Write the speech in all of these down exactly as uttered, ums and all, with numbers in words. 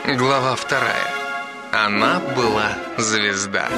Глава вторая. Она была звезда.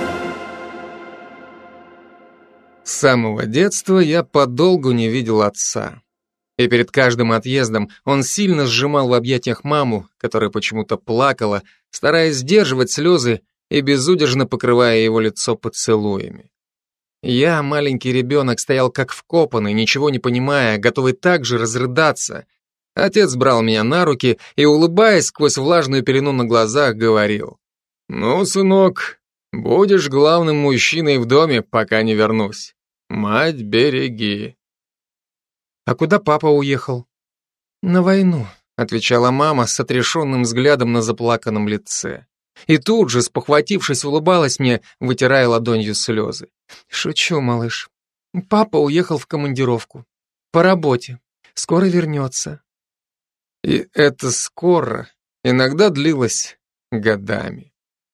С самого детства я подолгу не видел отца. И перед каждым отъездом он сильно сжимал в объятиях маму, которая почему-то плакала, стараясь сдерживать слезы и безудержно покрывая его лицо поцелуями. Я, маленький ребенок, стоял как вкопанный, ничего не понимая, готовый также разрыдаться. Отец брал меня на руки и, улыбаясь сквозь влажную пелену на глазах, говорил: «Ну, сынок, будешь главным мужчиной в доме, пока не вернусь. Мать береги». «А куда папа уехал?» «На войну», — отвечала мама с отрешенным взглядом на заплаканном лице. И тут же, спохватившись, улыбалась мне, вытирая ладонью слезы. «Шучу, малыш. Папа уехал в командировку. По работе. Скоро вернется». И это скоро иногда длилось годами.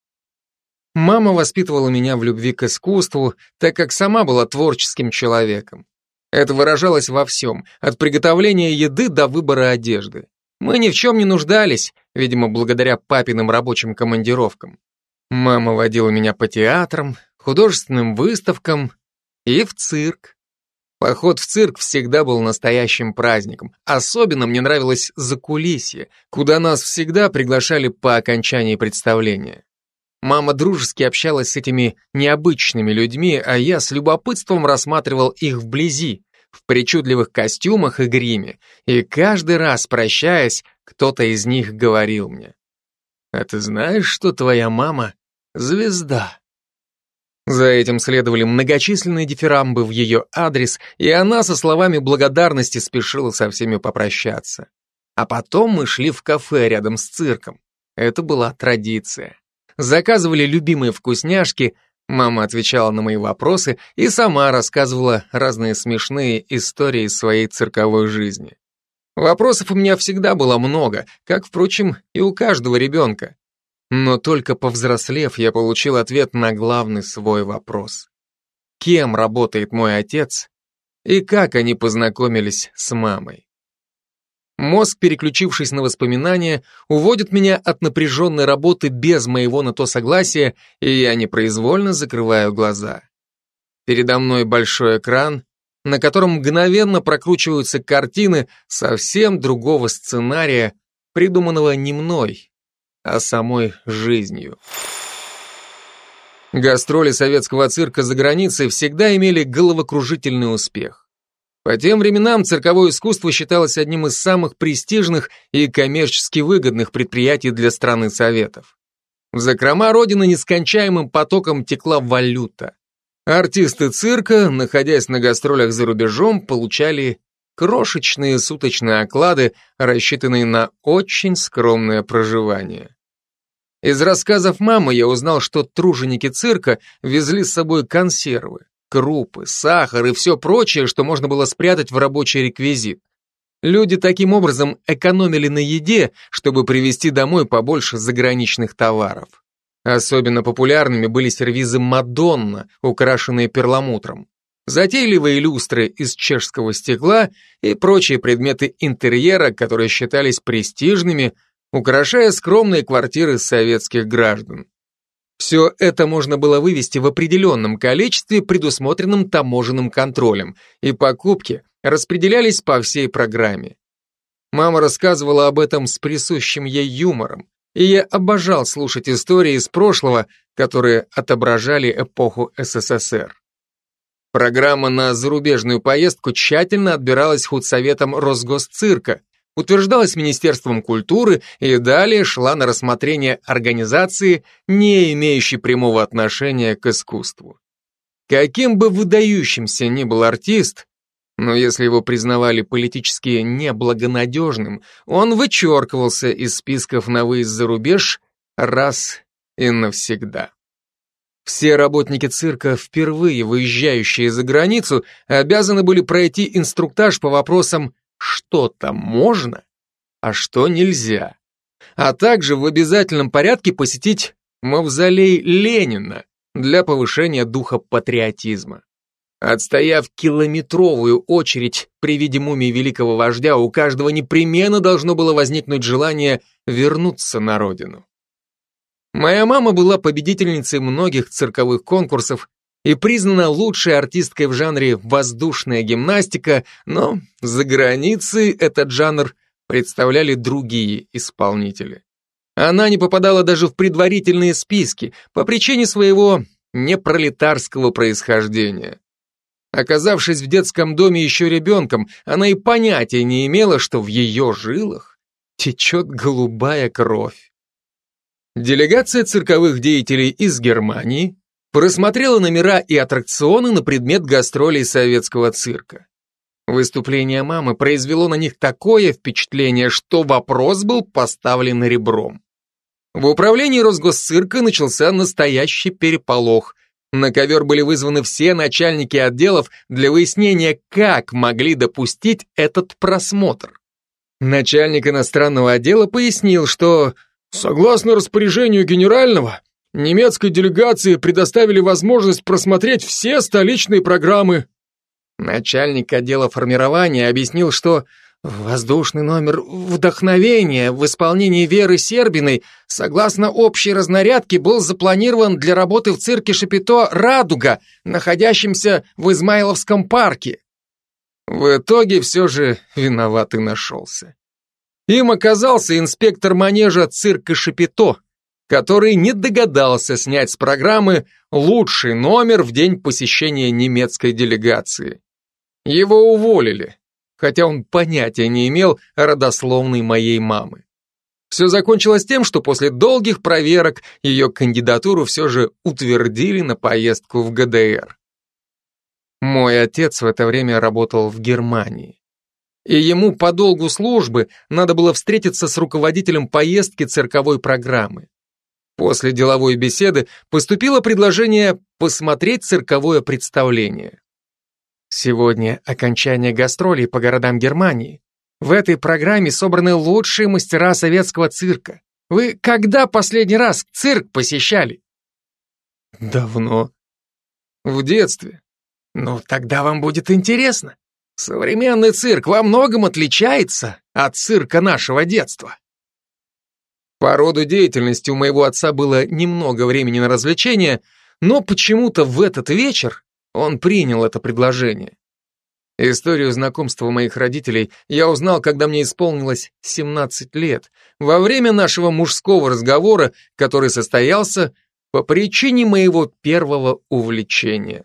Мама воспитывала меня в любви к искусству, так как сама была творческим человеком. Это выражалось во всем, от приготовления еды до выбора одежды. Мы ни в чем не нуждались, видимо, благодаря папиным рабочим командировкам. Мама водила меня по театрам, художественным выставкам и в цирк. Поход в цирк всегда был настоящим праздником. Особенно мне нравилось закулисье, куда нас всегда приглашали по окончании представления. Мама дружески общалась с этими необычными людьми, а я с любопытством рассматривал их вблизи, в причудливых костюмах и гриме, и каждый раз, прощаясь, кто-то из них говорил мне: «А ты знаешь, что твоя мама — звезда?» За этим следовали многочисленные дифирамбы в ее адрес, и она со словами благодарности спешила со всеми попрощаться. А потом мы шли в кафе рядом с цирком. Это была традиция. Заказывали любимые вкусняшки, мама отвечала на мои вопросы и сама рассказывала разные смешные истории из своей цирковой жизни. Вопросов у меня всегда было много, как, впрочем, и у каждого ребенка. Но только повзрослев, я получил ответ на главный свой вопрос. Кем работает мой отец и как они познакомились с мамой? Мозг, переключившись на воспоминания, уводит меня от напряженной работы без моего на то согласия, и я непроизвольно закрываю глаза. Передо мной большой экран, на котором мгновенно прокручиваются картины совсем другого сценария, придуманного не мной, а самой жизнью. Гастроли советского цирка за границей всегда имели головокружительный успех. По тем временам цирковое искусство считалось одним из самых престижных и коммерчески выгодных предприятий для страны Советов. В закрома родины нескончаемым потоком текла валюта. Артисты цирка, находясь на гастролях за рубежом, получали крошечные суточные оклады, рассчитанные на очень скромное проживание. Из рассказов мамы я узнал, что труженики цирка везли с собой консервы, крупы, сахар и все прочее, что можно было спрятать в рабочий реквизит. Люди таким образом экономили на еде, чтобы привезти домой побольше заграничных товаров. Особенно популярными были сервизы «Мадонна», украшенные перламутром, затейливые люстры из чешского стекла и прочие предметы интерьера, которые считались престижными, украшая скромные квартиры советских граждан. Все это можно было вывести в определенном количестве, предусмотренном таможенным контролем, и покупки распределялись по всей программе. Мама рассказывала об этом с присущим ей юмором, и я обожал слушать истории из прошлого, которые отображали эпоху СССР. Программа на зарубежную поездку тщательно отбиралась худсоветом Росгосцирка, утверждалась Министерством культуры и далее шла на рассмотрение организации, не имеющей прямого отношения к искусству. Каким бы выдающимся ни был артист, но если его признавали политически неблагонадежным, он вычеркивался из списков на выезд за рубеж раз и навсегда. Все работники цирка, впервые выезжающие за границу, обязаны были пройти инструктаж по вопросам «что там можно, а что нельзя», а также в обязательном порядке посетить мавзолей Ленина для повышения духа патриотизма. Отстояв километровую очередь при виде мумии великого вождя, у каждого непременно должно было возникнуть желание вернуться на родину. Моя мама была победительницей многих цирковых конкурсов и признана лучшей артисткой в жанре воздушная гимнастика, но за границей этот жанр представляли другие исполнители. Она не попадала даже в предварительные списки по причине своего непролетарского происхождения. Оказавшись в детском доме еще ребенком, она и понятия не имела, что в ее жилах течет голубая кровь. Делегация цирковых деятелей из Германии просмотрела номера и аттракционы на предмет гастролей советского цирка. Выступление мамы произвело на них такое впечатление, что вопрос был поставлен ребром. В управлении Росгосцирка начался настоящий переполох. На ковер были вызваны все начальники отделов для выяснения, как могли допустить этот просмотр. Начальник иностранного отдела пояснил, что, согласно распоряжению генерального, немецкой делегации предоставили возможность просмотреть все столичные программы. Начальник отдела формирования объяснил, что воздушный номер «Вдохновение» в исполнении Веры Сербиной, согласно общей разнарядке, был запланирован для работы в цирке Шапито «Радуга», находящемся в Измайловском парке. В итоге все же виноватый нашелся. Им оказался инспектор манежа цирка Шапито, который не догадался снять с программы лучший номер в день посещения немецкой делегации. Его уволили, хотя он понятия не имел о родословной моей мамы. Все закончилось тем, что после долгих проверок ее кандидатуру все же утвердили на поездку в гэ дэ эр. Мой отец в это время работал в Германии, и ему по долгу службы надо было встретиться с руководителем поездки цирковой программы. После деловой беседы поступило предложение посмотреть цирковое представление. Сегодня окончание гастролей по городам Германии. В этой программе собраны лучшие мастера советского цирка. Вы когда последний раз цирк посещали? Давно. В детстве. Ну, тогда вам будет интересно. Современный цирк во многом отличается от цирка нашего детства. По роду деятельности у моего отца было немного времени на развлечения, но почему-то в этот вечер он принял это предложение. Историю знакомства моих родителей я узнал, когда мне исполнилось семнадцать лет, во время нашего мужского разговора, который состоялся по причине моего первого увлечения.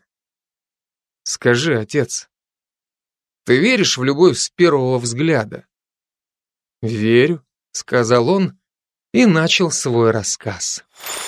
Скажи, отец, ты веришь в любовь с первого взгляда? Верю, сказал он и начал свой рассказ.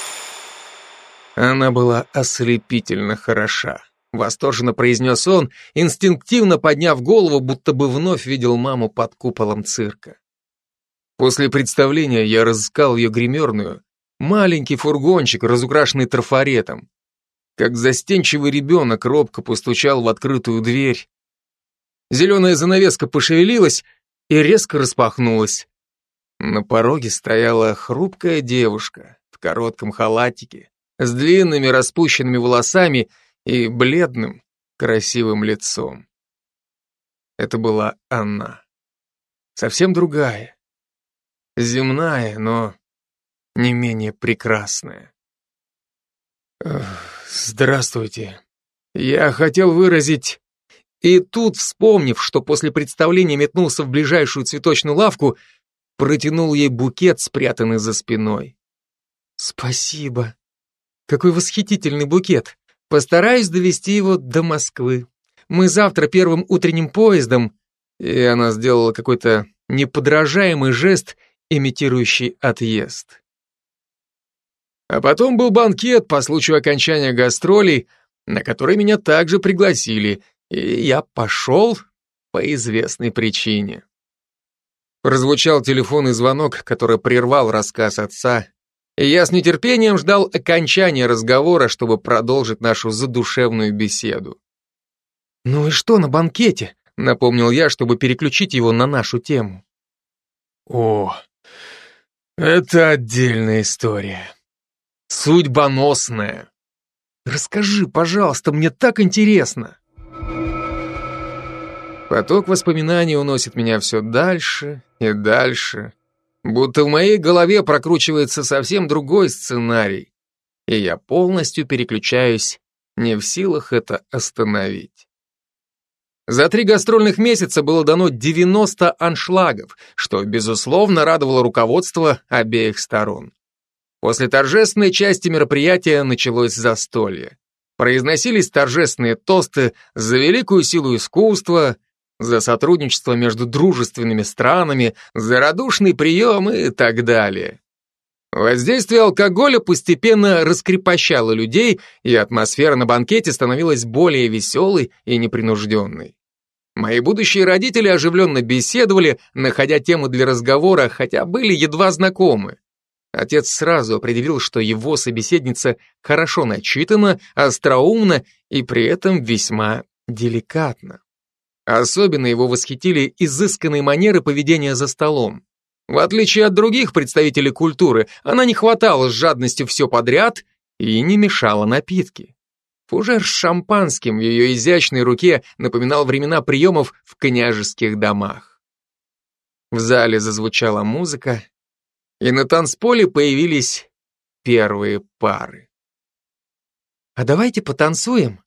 Она была ослепительно хороша. Восторженно произнес он, инстинктивно подняв голову, будто бы вновь видел маму под куполом цирка. После представления я разыскал ее гримерную, маленький фургончик, разукрашенный трафаретом. Как застенчивый ребенок робко постучал в открытую дверь. Зеленая занавеска пошевелилась и резко распахнулась. На пороге стояла хрупкая девушка в коротком халатике, с длинными распущенными волосами и бледным, красивым лицом. Это была она. Совсем другая. Земная, но не менее прекрасная. Здравствуйте. Я хотел выразить... И тут, вспомнив, что после представления метнулся в ближайшую цветочную лавку, протянул ей букет, спрятанный за спиной. Спасибо. Какой восхитительный букет. Постараюсь довести его до Москвы. Мы завтра первым утренним поездом... И она сделала какой-то неподражаемый жест, имитирующий отъезд. А потом был банкет по случаю окончания гастролей, на который меня также пригласили, и я пошел по известной причине. Прозвучал телефонный звонок, который прервал рассказ отца, и я с нетерпением ждал окончания разговора, чтобы продолжить нашу задушевную беседу. «Ну и что на банкете?» — напомнил я, чтобы переключить его на нашу тему. «О, это отдельная история. Судьбоносная. Расскажи, пожалуйста, мне так интересно». Поток воспоминаний уносит меня все дальше и дальше, будто в моей голове прокручивается совсем другой сценарий, и я полностью переключаюсь, не в силах это остановить. За три гастрольных месяца было дано девяносто аншлагов, что, безусловно, радовало руководство обеих сторон. После торжественной части мероприятия началось застолье. Произносились торжественные тосты за великую силу искусства, за сотрудничество между дружественными странами, за радушный прием и так далее. Воздействие алкоголя постепенно раскрепощало людей, и атмосфера на банкете становилась более веселой и непринужденной. Мои будущие родители оживленно беседовали, находя темы для разговора, хотя были едва знакомы. Отец сразу определил, что его собеседница хорошо начитана, остроумна и при этом весьма деликатна. Особенно его восхитили изысканные манеры поведения за столом. В отличие от других представителей культуры, она не хватала с жадностью все подряд и не мешала напитки. Фужер с шампанским в ее изящной руке напоминал времена приемов в княжеских домах. В зале зазвучала музыка, и на танцполе появились первые пары. «А давайте потанцуем?»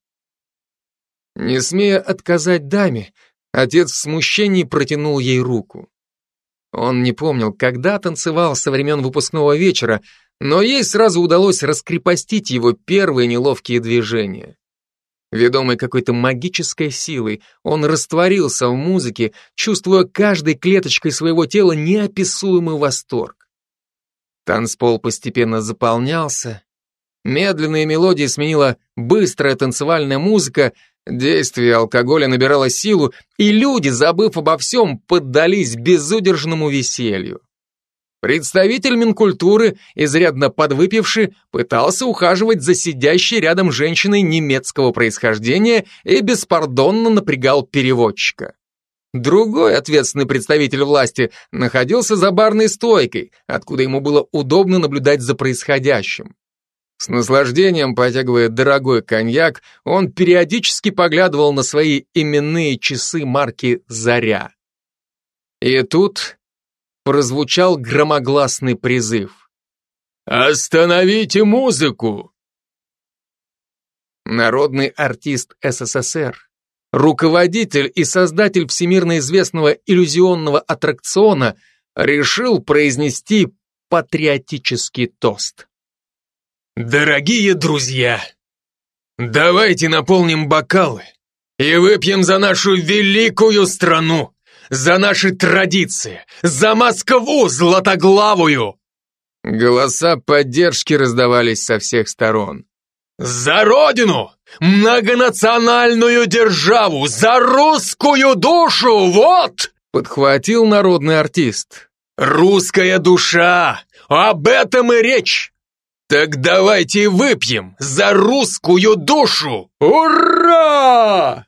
Не смея отказать даме, отец в смущении протянул ей руку. Он не помнил, когда танцевал со времен выпускного вечера, но ей сразу удалось раскрепостить его первые неловкие движения. Ведомый какой-то магической силой, он растворился в музыке, чувствуя каждой клеточкой своего тела неописуемый восторг. Танцпол постепенно заполнялся, медленные мелодии сменила быстрая танцевальная музыка, действие алкоголя набирало силу, и люди, забыв обо всем, поддались безудержному веселью. Представитель Минкультуры, изрядно подвыпивший, пытался ухаживать за сидящей рядом женщиной немецкого происхождения и беспардонно напрягал переводчика. Другой ответственный представитель власти находился за барной стойкой, откуда ему было удобно наблюдать за происходящим. С наслаждением потягивая дорогой коньяк, он периодически поглядывал на свои именные часы марки «Заря». И тут прозвучал громогласный призыв. «Остановите музыку!» Народный артист СССР, руководитель и создатель всемирно известного иллюзионного аттракциона, решил произнести патриотический тост. «Дорогие друзья, давайте наполним бокалы и выпьем за нашу великую страну, за наши традиции, за Москву златоглавую!» Голоса поддержки раздавались со всех сторон. «За Родину! Многонациональную державу! За русскую душу! Вот!» подхватил народный артист. «Русская душа! Об этом и речь! Так давайте выпьем за русскую душу! Ура!»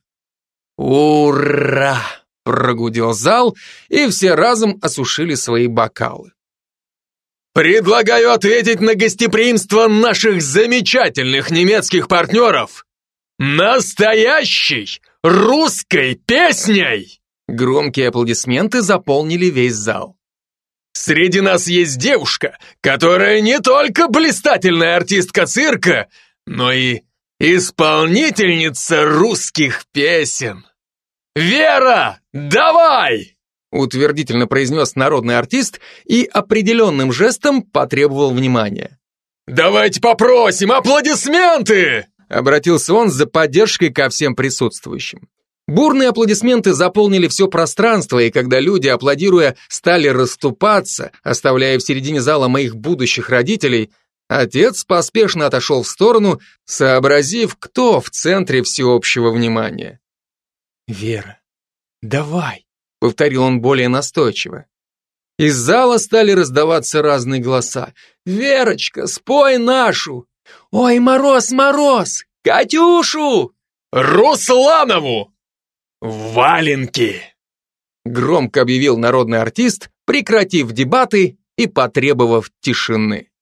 «Ура!» — прогудел зал, и все разом осушили свои бокалы. «Предлагаю ответить на гостеприимство наших замечательных немецких партнеров настоящей русской песней!» Громкие аплодисменты заполнили весь зал. «Среди нас есть девушка, которая не только блистательная артистка цирка, но и исполнительница русских песен. Вера, давай!» утвердительно произнес народный артист и определенным жестом потребовал внимания. «Давайте попросим аплодисменты!» обратился он за поддержкой ко всем присутствующим. Бурные аплодисменты заполнили все пространство, и когда люди, аплодируя, стали расступаться, оставляя в середине зала моих будущих родителей, отец поспешно отошел в сторону, сообразив, кто в центре всеобщего внимания. «Вера, давай!» — повторил он более настойчиво. Из зала стали раздаваться разные голоса. «Верочка, спой нашу! Ой, Мороз, Мороз! Катюшу! Русланову! Валенки!» Громко объявил народный артист, прекратив дебаты и потребовав тишины.